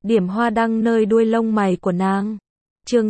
điểm hoa đăng nơi đuôi lông mày của nàng. Chương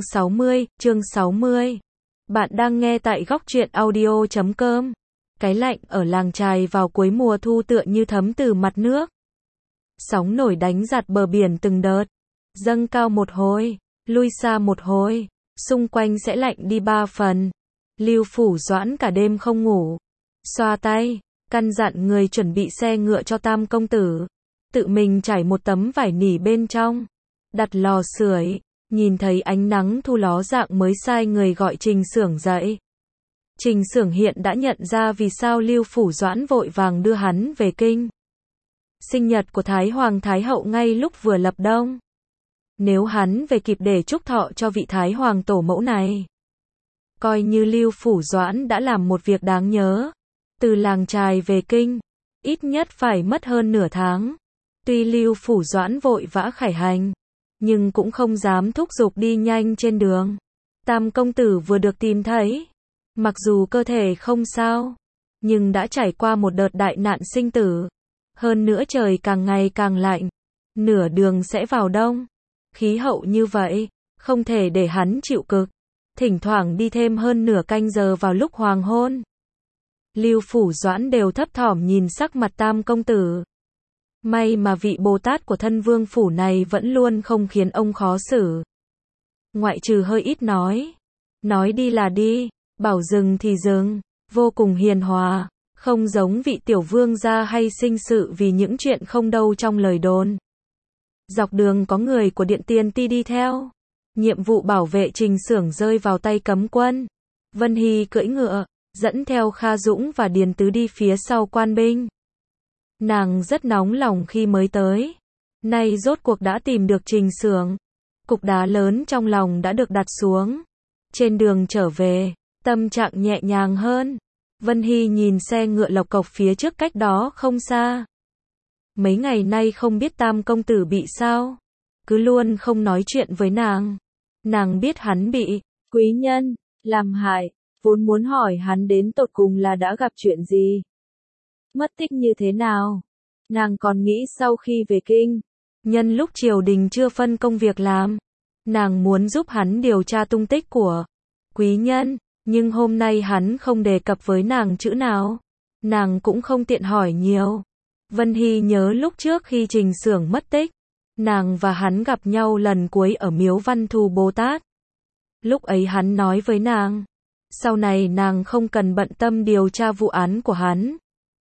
60. Bạn đang nghe tại góc truyện audio.com. Cái lạnh ở làng chài vào cuối mùa thu tựa như thấm từ mặt nước. Sóng nổi đánh giạt bờ biển từng đợt, dâng cao một hồi, lui xa một hồi, xung quanh sẽ lạnh đi 3 phần. Lưu Phủ Doãn cả đêm không ngủ, xoa tay, căn dặn người chuẩn bị xe ngựa cho Tam công tử, tự mình trải một tấm vải nỉ bên trong, đặt lò sưởi, nhìn thấy ánh nắng thu ló dạng mới sai người gọi Trình Xưởng dậy. Trình Xưởng hiện đã nhận ra vì sao Lưu Phủ Doãn vội vàng đưa hắn về kinh. Sinh nhật của Thái Hoàng Thái Hậu ngay lúc vừa lập đông. Nếu hắn về kịp để chúc thọ cho vị Thái Hoàng tổ mẫu này, coi như Lưu Phủ Doãn đã làm một việc đáng nhớ. Từ làng chài về kinh, ít nhất phải mất hơn nửa tháng. Tuy Lưu Phủ Doãn vội vã khải hành, nhưng cũng không dám thúc giục đi nhanh trên đường. Tam công tử vừa được tìm thấy, mặc dù cơ thể không sao, nhưng đã trải qua một đợt đại nạn sinh tử. Hơn nữa trời càng ngày càng lạnh, nửa đường sẽ vào đông. Khí hậu như vậy, không thể để hắn chịu cực. Thỉnh thoảng đi thêm hơn nửa canh giờ vào lúc hoàng hôn. Lưu Phủ Doãn đều thấp thỏm nhìn sắc mặt Tam công tử. May mà vị Bồ Tát của thân vương phủ này vẫn luôn không khiến ông khó xử. Ngoại trừ hơi ít nói đi là đi, bảo dừng thì dừng, vô cùng hiền hòa, không giống vị tiểu vương gia hay sinh sự vì những chuyện không đâu trong lời đồn. Dọc đường có người của Điện Tiền Ti đi theo. Nhiệm vụ bảo vệ Trình Xưởng rơi vào tay cấm quân. Vân Hy cưỡi ngựa, dẫn theo Kha Dũng và Điền Tứ đi phía sau quan binh. Nàng rất nóng lòng khi mới tới. Nay rốt cuộc đã tìm được Trình Xưởng. Cục đá lớn trong lòng đã được đặt xuống. Trên đường trở về, tâm trạng nhẹ nhàng hơn. Vân Hy nhìn xe ngựa lộc cộc phía trước cách đó không xa. Mấy ngày nay không biết Tam công tử bị sao, cứ luôn không nói chuyện với nàng. Nàng biết hắn bị quý nhân làm hại, vốn muốn hỏi hắn đến tột cùng là đã gặp chuyện gì, mất tích như thế nào. Nàng còn nghĩ sau khi về kinh, nhân lúc triều đình chưa phân công việc làm, nàng muốn giúp hắn điều tra tung tích của quý nhân, nhưng hôm nay hắn không đề cập với nàng chữ nào. Nàng cũng không tiện hỏi nhiều. Vân Hy nhớ lúc trước khi Trình Xưởng mất tích, nàng và hắn gặp nhau lần cuối ở miếu Văn Thù Bồ Tát. Lúc ấy hắn nói với nàng, sau này nàng không cần bận tâm điều tra vụ án của hắn.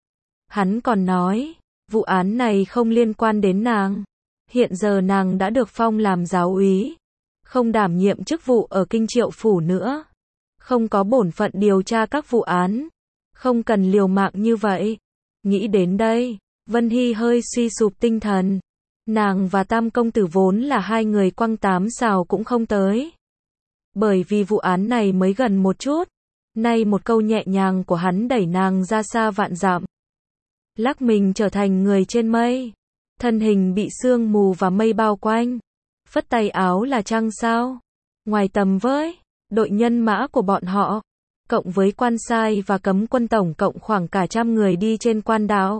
Hắn còn nói, vụ án này không liên quan đến nàng. Hiện giờ nàng đã được phong làm giáo úy, không đảm nhiệm chức vụ ở kinh Triệu phủ nữa, không có bổn phận điều tra các vụ án, không cần liều mạng như vậy. Nghĩ đến đây, Vân Hy hơi suy sụp tinh thần. Nàng và Tam công tử vốn là hai người quăng 8 sào cũng không tới. Bởi vì vụ án này mới gần một chút, nay một câu nhẹ nhàng của hắn đẩy nàng ra xa vạn dặm. Lắc mình trở thành người trên mây, thân hình bị sương mù và mây bao quanh, phất tay áo là trăng sao. Ngoài tầm với đội nhân mã của bọn họ, cộng với quan sai và cấm quân tổng cộng khoảng cả 100 người đi trên quan đạo.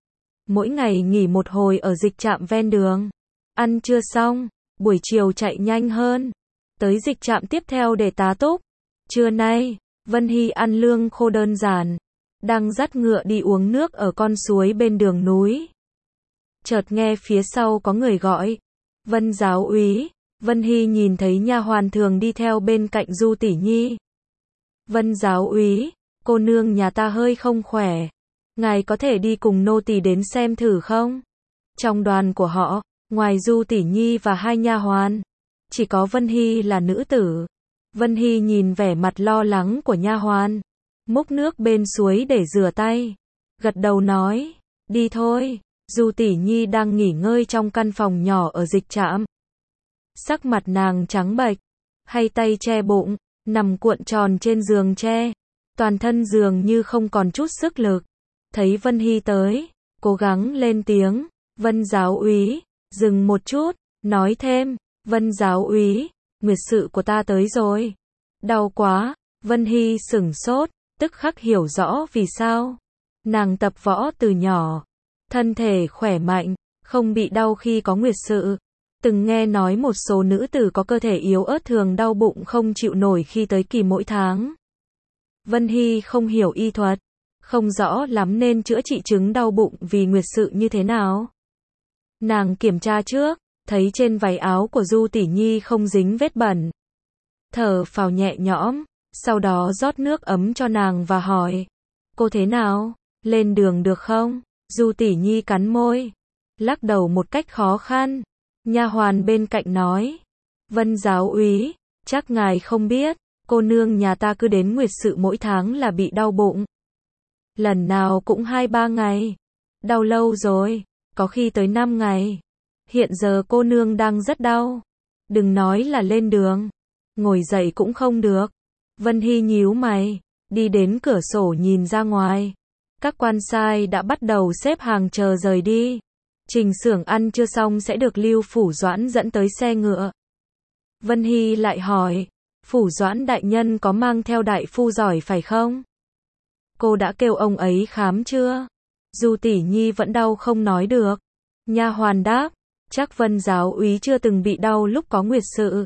Mỗi ngày nghỉ một hồi ở dịch trạm ven đường, ăn trưa xong, buổi chiều chạy nhanh hơn, tới dịch trạm tiếp theo để tá túc. Trưa nay, Vân Hy ăn lương khô đơn giản, đang dắt ngựa đi uống nước ở con suối bên đường núi. Chợt nghe phía sau có người gọi, Vân giáo úy. Vân Hy nhìn thấy nha hoàn thường đi theo bên cạnh Du tỷ nhi. Vân giáo úy, cô nương nhà ta hơi không khỏe, ngài có thể đi cùng nô tỳ đến xem thử không? Trong đoàn của họ, ngoài Du tỷ nhi và hai nha hoàn, chỉ có Vân Hy là nữ tử. Vân Hy nhìn vẻ mặt lo lắng của nha hoàn, múc nước bên suối để rửa tay, gật đầu nói, đi thôi. Du tỷ nhi đang nghỉ ngơi trong căn phòng nhỏ ở dịch trạm. Sắc mặt nàng trắng bệch, hai tay che bụng, nằm cuộn tròn trên giường tre, toàn thân dường như không còn chút sức lực. Thấy Vân Hy tới, cố gắng lên tiếng, Vân giáo úy, dừng một chút, nói thêm, Vân giáo úy, nguyệt sự của ta tới rồi. Đau quá. Vân Hy sửng sốt, tức khắc hiểu rõ vì sao. Nàng tập võ từ nhỏ, thân thể khỏe mạnh, không bị đau khi có nguyệt sự. Từng nghe nói một số nữ tử có cơ thể yếu ớt thường đau bụng không chịu nổi khi tới kỳ mỗi tháng. Vân Hy không hiểu y thuật, không rõ lắm nên chữa trị chứng đau bụng vì nguyệt sự như thế nào. Nàng kiểm tra trước, thấy trên váy áo của Du Tỷ Nhi không dính vết bẩn. Thở phào nhẹ nhõm, sau đó rót nước ấm cho nàng và hỏi, cô thế nào, lên đường được không? Du Tỷ Nhi cắn môi, lắc đầu một cách khó khăn. Nha hoàn bên cạnh nói, Vân giáo úy, chắc ngài không biết, cô nương nhà ta cứ đến nguyệt sự mỗi tháng là bị đau bụng. Lần nào cũng 2-3 ngày. Đau lâu rồi, có khi tới 5 ngày. Hiện giờ cô nương đang rất đau. Đừng nói là lên đường, ngồi dậy cũng không được. Vân Hy nhíu mày, đi đến cửa sổ nhìn ra ngoài. Các quan sai đã bắt đầu xếp hàng chờ rời đi. Trình xưởng ăn chưa xong sẽ được Lưu Phủ Doãn dẫn tới xe ngựa. Vân Hy lại hỏi, Phủ Doãn đại nhân có mang theo đại phu giỏi phải không? Cô đã kêu ông ấy khám chưa? Du Tỷ Nhi vẫn đau không nói được. Nha hoàn đáp, chắc Vân giáo úy chưa từng bị đau lúc có nguyệt sự.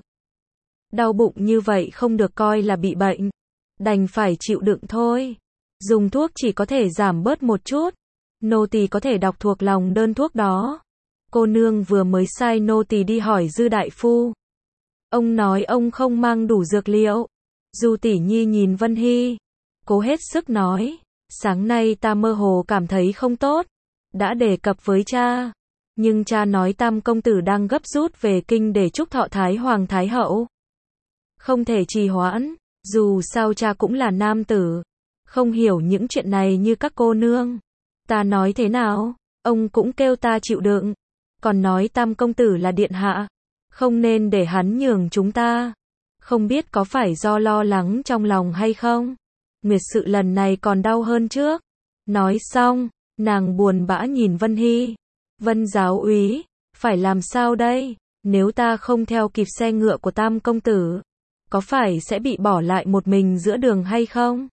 Đau bụng như vậy không được coi là bị bệnh, đành phải chịu đựng thôi. Dùng thuốc chỉ có thể giảm bớt một chút. Nô tỳ có thể đọc thuộc lòng đơn thuốc đó. Cô nương vừa mới sai nô tỳ đi hỏi Dư đại phu. Ông nói ông không mang đủ dược liệu. Du Tỷ Nhi nhìn Vân Hy, cố hết sức nói, sáng nay ta mơ hồ cảm thấy không tốt, đã đề cập với cha, nhưng cha nói Tam công tử đang gấp rút về kinh để chúc thọ Thái Hoàng Thái Hậu. Không thể trì hoãn, dù sao cha cũng là nam tử, không hiểu những chuyện này như các cô nương. Ta nói thế nào, ông cũng kêu ta chịu đựng, còn nói Tam công tử là điện hạ, không nên để hắn nhường chúng ta. Không biết có phải do lo lắng trong lòng hay không? Nguyệt sự lần này còn đau hơn trước. Nói xong, nàng buồn bã nhìn Vân Hy. Vân giáo úy, phải làm sao đây? Nếu ta không theo kịp xe ngựa của Tam công tử, có phải sẽ bị bỏ lại một mình giữa đường hay không?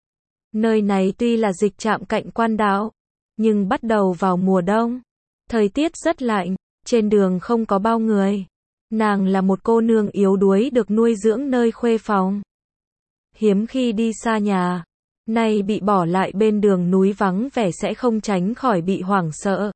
Nơi này tuy là dịch trạm cạnh quan đạo, nhưng bắt đầu vào mùa đông. Thời tiết rất lạnh, trên đường không có bao người. Nàng là một cô nương yếu đuối được nuôi dưỡng nơi khuê phòng. Hiếm khi đi xa nhà, nay bị bỏ lại bên đường núi vắng vẻ sẽ không tránh khỏi bị hoảng sợ.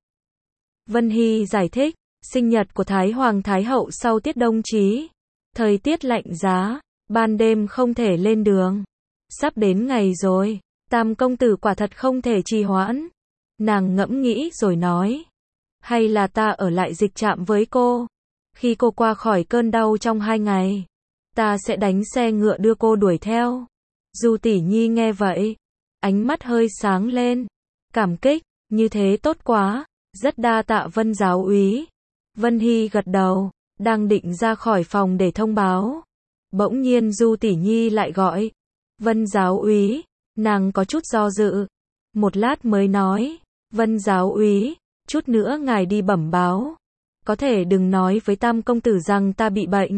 Vân Hy giải thích, sinh nhật của Thái Hoàng Thái Hậu sau tiết đông chí. Thời tiết lạnh giá, ban đêm không thể lên đường. Sắp đến ngày rồi, Tam công tử quả thật không thể trì hoãn. Nàng ngẫm nghĩ rồi nói, hay là ta ở lại dịch trạm với cô. Khi cô qua khỏi cơn đau trong 2 ngày, ta sẽ đánh xe ngựa đưa cô đuổi theo. Du Tỷ Nhi nghe vậy, ánh mắt hơi sáng lên, cảm kích, như thế tốt quá, rất đa tạ Vân giáo úy. Vân Hy gật đầu, đang định ra khỏi phòng để thông báo. Bỗng nhiên Du Tỷ Nhi lại gọi, Vân giáo úy, nàng có chút do dự. Một lát mới nói, Vân giáo úy, chút nữa ngài đi bẩm báo. Có thể đừng nói với Tam công tử rằng ta bị bệnh,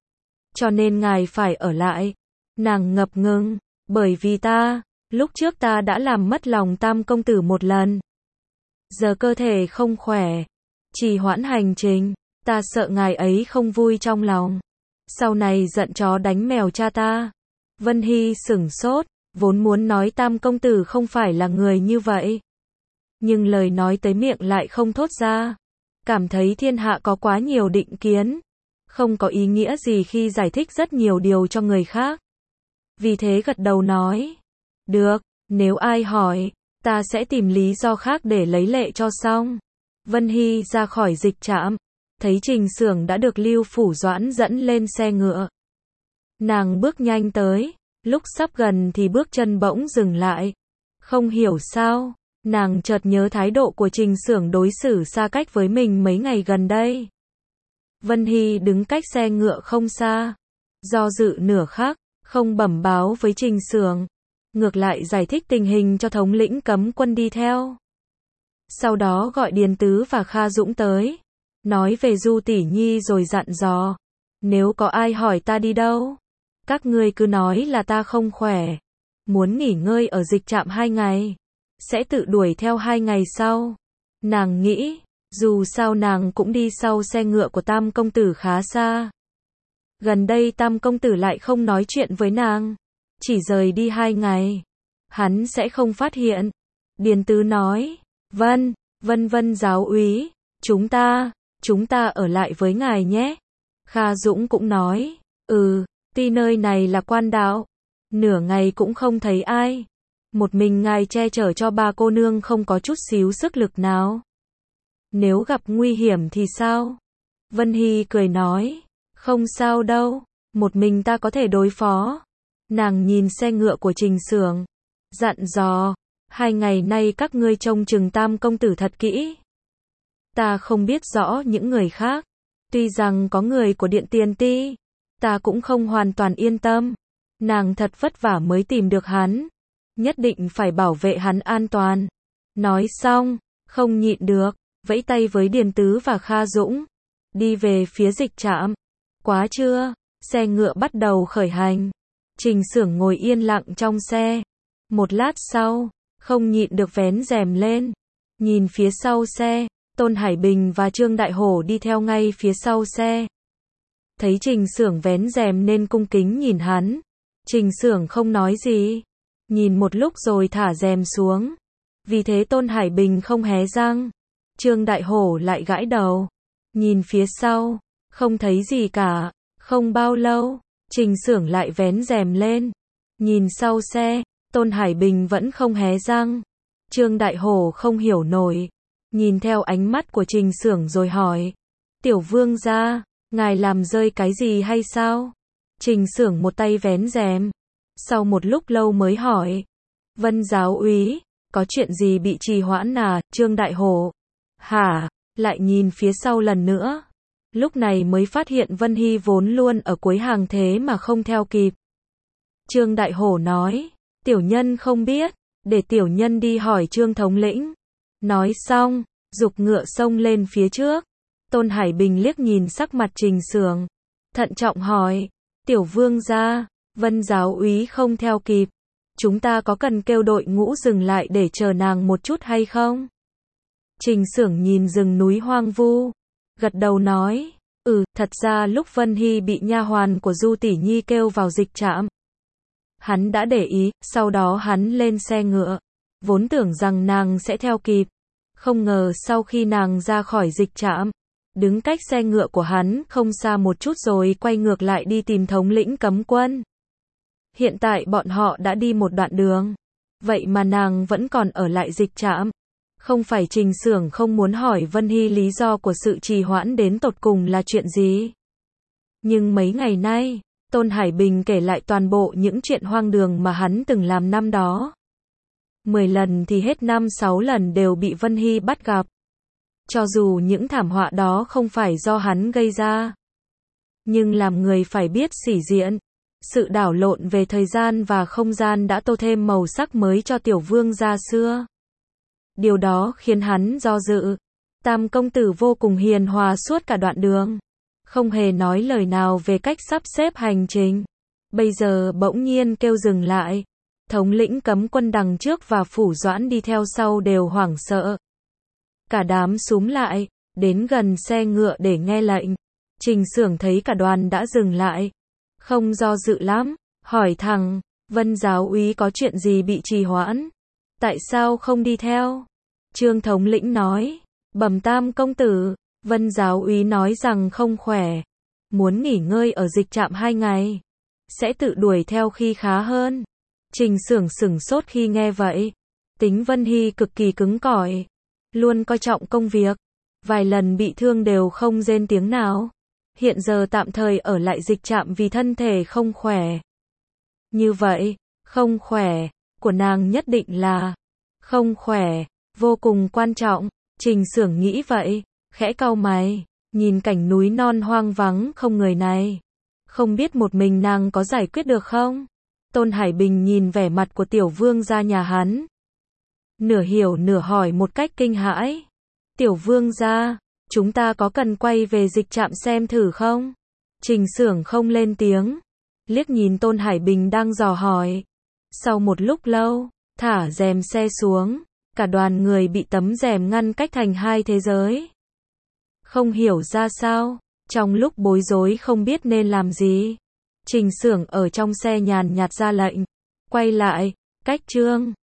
cho nên ngài phải ở lại. Nàng ngập ngừng, bởi vì lúc trước ta đã làm mất lòng Tam công tử một lần. Giờ cơ thể không khỏe, trì hoãn hành trình, ta sợ ngài ấy không vui trong lòng. Sau này giận chó đánh mèo cha ta. Vân Hy sửng sốt, vốn muốn nói Tam công tử không phải là người như vậy, nhưng lời nói tới miệng lại không thốt ra. Cảm thấy thiên hạ có quá nhiều định kiến, không có ý nghĩa gì khi giải thích rất nhiều điều cho người khác. Vì thế gật đầu nói, được, nếu ai hỏi, ta sẽ tìm lý do khác để lấy lệ cho xong. Vân Hy ra khỏi dịch trạm, thấy Trình Xưởng đã được Lưu Phủ Doãn dẫn lên xe ngựa. Nàng bước nhanh tới, lúc sắp gần thì bước chân bỗng dừng lại. Không hiểu sao, nàng chợt nhớ thái độ của Trình Xưởng đối xử xa cách với mình mấy ngày gần đây. Vân Hy đứng cách xe ngựa không xa, do dự nửa khắc, không bẩm báo với Trình Xưởng, ngược lại giải thích tình hình cho thống lĩnh cấm quân đi theo. Sau đó gọi Điền Tứ và Kha Dũng tới, nói về Du Tỷ Nhi rồi dặn dò, nếu có ai hỏi ta đi đâu, các ngươi cứ nói là ta không khỏe, muốn nghỉ ngơi ở dịch trạm 2 ngày, sẽ tự đuổi theo 2 ngày sau. Nàng nghĩ, Dù sao nàng cũng đi sau xe ngựa của Tam công tử khá xa. Gần đây Tam công tử lại không nói chuyện với nàng. Chỉ rời đi 2 ngày. Hắn sẽ không phát hiện. Điền Tứ nói. Vân giáo úy. Chúng ta ở lại với ngài nhé. Kha Dũng cũng nói. Tuy nơi này là quan đạo. Nửa ngày cũng không thấy ai. Một mình ngài che chở cho 3 cô nương không có chút xíu sức lực nào. Nếu gặp nguy hiểm thì sao? Vân Hy cười nói. Không sao đâu. Một mình ta có thể đối phó. Nàng nhìn xe ngựa của Trình Xưởng. Dặn dò. 2 ngày nay các ngươi trông chừng Tam công tử thật kỹ. Ta không biết rõ những người khác. Tuy rằng có người của Điện Tiền Ti. Ta cũng không hoàn toàn yên tâm. Nàng thật vất vả mới tìm được hắn. Nhất định phải bảo vệ hắn an toàn. Nói xong, không nhịn được, vẫy tay với Điền Tứ và Kha Dũng. Đi về phía dịch trạm. Quá trưa, xe ngựa bắt đầu khởi hành. Trình Xưởng ngồi yên lặng trong xe. Một lát sau, không nhịn được vén rèm lên. Nhìn phía sau xe, Tôn Hải Bình và Trương Đại Hổ đi theo ngay phía sau xe. Thấy Trình Xưởng vén rèm nên cung kính nhìn hắn. Trình Xưởng không nói gì. Nhìn một lúc rồi thả rèm xuống. Vì thế Tôn Hải Bình không hé răng. Trương Đại Hổ lại gãi đầu. Nhìn phía sau. Không thấy gì cả. Không bao lâu. Trình Xưởng lại vén rèm lên. Nhìn sau xe. Tôn Hải Bình vẫn không hé răng. Trương Đại Hổ không hiểu nổi. Nhìn theo ánh mắt của Trình Xưởng rồi hỏi. Tiểu vương gia, ngài làm rơi cái gì hay sao? Trình Xưởng một tay vén rèm. Sau một lúc lâu mới hỏi. Vân giáo úy, có chuyện gì bị trì hoãn à? Trương Đại Hổ. Hả? Lại nhìn phía sau lần nữa. Lúc này mới phát hiện Vân Hy vốn luôn ở cuối hàng thế mà không theo kịp. Trương Đại Hổ nói. Tiểu nhân không biết. Để tiểu nhân đi hỏi Trương thống lĩnh. Nói xong, giục ngựa xông lên phía trước. Tôn Hải Bình liếc nhìn sắc mặt Trình Xưởng. Thận trọng hỏi. Tiểu vương gia, Vân giáo úy không theo kịp. Chúng ta có cần kêu đội ngũ dừng lại để chờ nàng một chút hay không? Trình Xưởng nhìn rừng núi hoang vu. Gật đầu nói. Thật ra lúc Vân Hy bị nha hoàn của Du Tỷ Nhi kêu vào dịch trạm. Hắn đã để ý, sau đó hắn lên xe ngựa. Vốn tưởng rằng nàng sẽ theo kịp. Không ngờ sau khi nàng ra khỏi dịch trạm, đứng cách xe ngựa của hắn không xa một chút rồi quay ngược lại đi tìm thống lĩnh cấm quân. Hiện tại bọn họ đã đi một đoạn đường. Vậy mà nàng vẫn còn ở lại dịch trạm. Không phải Trình Xưởng không muốn hỏi Vân Hy lý do của sự trì hoãn đến tột cùng là chuyện gì. Nhưng mấy ngày nay, Tôn Hải Bình kể lại toàn bộ những chuyện hoang đường mà hắn từng làm năm đó. 10 lần thì hết 5-6 lần đều bị Vân Hy bắt gặp. Cho dù những thảm họa đó không phải do hắn gây ra. Nhưng làm người phải biết sĩ diện. Sự đảo lộn về thời gian và không gian đã tô thêm màu sắc mới cho tiểu vương gia xưa. Điều đó khiến hắn do dự. Tam công tử vô cùng hiền hòa suốt cả đoạn đường. Không hề nói lời nào về cách sắp xếp hành trình. Bây giờ bỗng nhiên kêu dừng lại. Thống lĩnh cấm quân đằng trước và Phủ Doãn đi theo sau đều hoảng sợ. Cả đám xúm lại, đến gần xe ngựa để nghe lệnh. Trình Xưởng thấy cả đoàn đã dừng lại. Không do dự lắm, hỏi thẳng, Vân giáo úy có chuyện gì bị trì hoãn? Tại sao không đi theo? Trương thống lĩnh nói, bẩm Tam công tử, Vân giáo úy nói rằng không khỏe. Muốn nghỉ ngơi ở dịch trạm 2 ngày. Sẽ tự đuổi theo khi khá hơn. Trình Xưởng sửng sốt khi nghe vậy. Tính Vân Hy cực kỳ cứng cỏi. Luôn coi trọng công việc. Vài lần bị thương đều không rên tiếng nào. Hiện giờ tạm thời ở lại dịch trạm vì thân thể không khỏe. Như vậy, không khỏe, của nàng nhất định là không khỏe, vô cùng quan trọng. Trình Xưởng nghĩ vậy, khẽ cau mày, nhìn cảnh núi non hoang vắng không người này. Không biết một mình nàng có giải quyết được không? Tôn Hải Bình nhìn vẻ mặt của tiểu vương gia nhà hắn. Nửa hiểu nửa hỏi một cách kinh hãi. Tiểu vương gia, chúng ta có cần quay về dịch trạm xem thử không? Trình Xưởng không lên tiếng. Liếc nhìn Tôn Hải Bình đang dò hỏi. Sau một lúc lâu, thả rèm xe xuống. Cả đoàn người bị tấm rèm ngăn cách thành hai thế giới. Không hiểu ra sao. Trong lúc bối rối không biết nên làm gì, Trình Xưởng ở trong xe nhàn nhạt ra lệnh. Quay lại, cách Trương.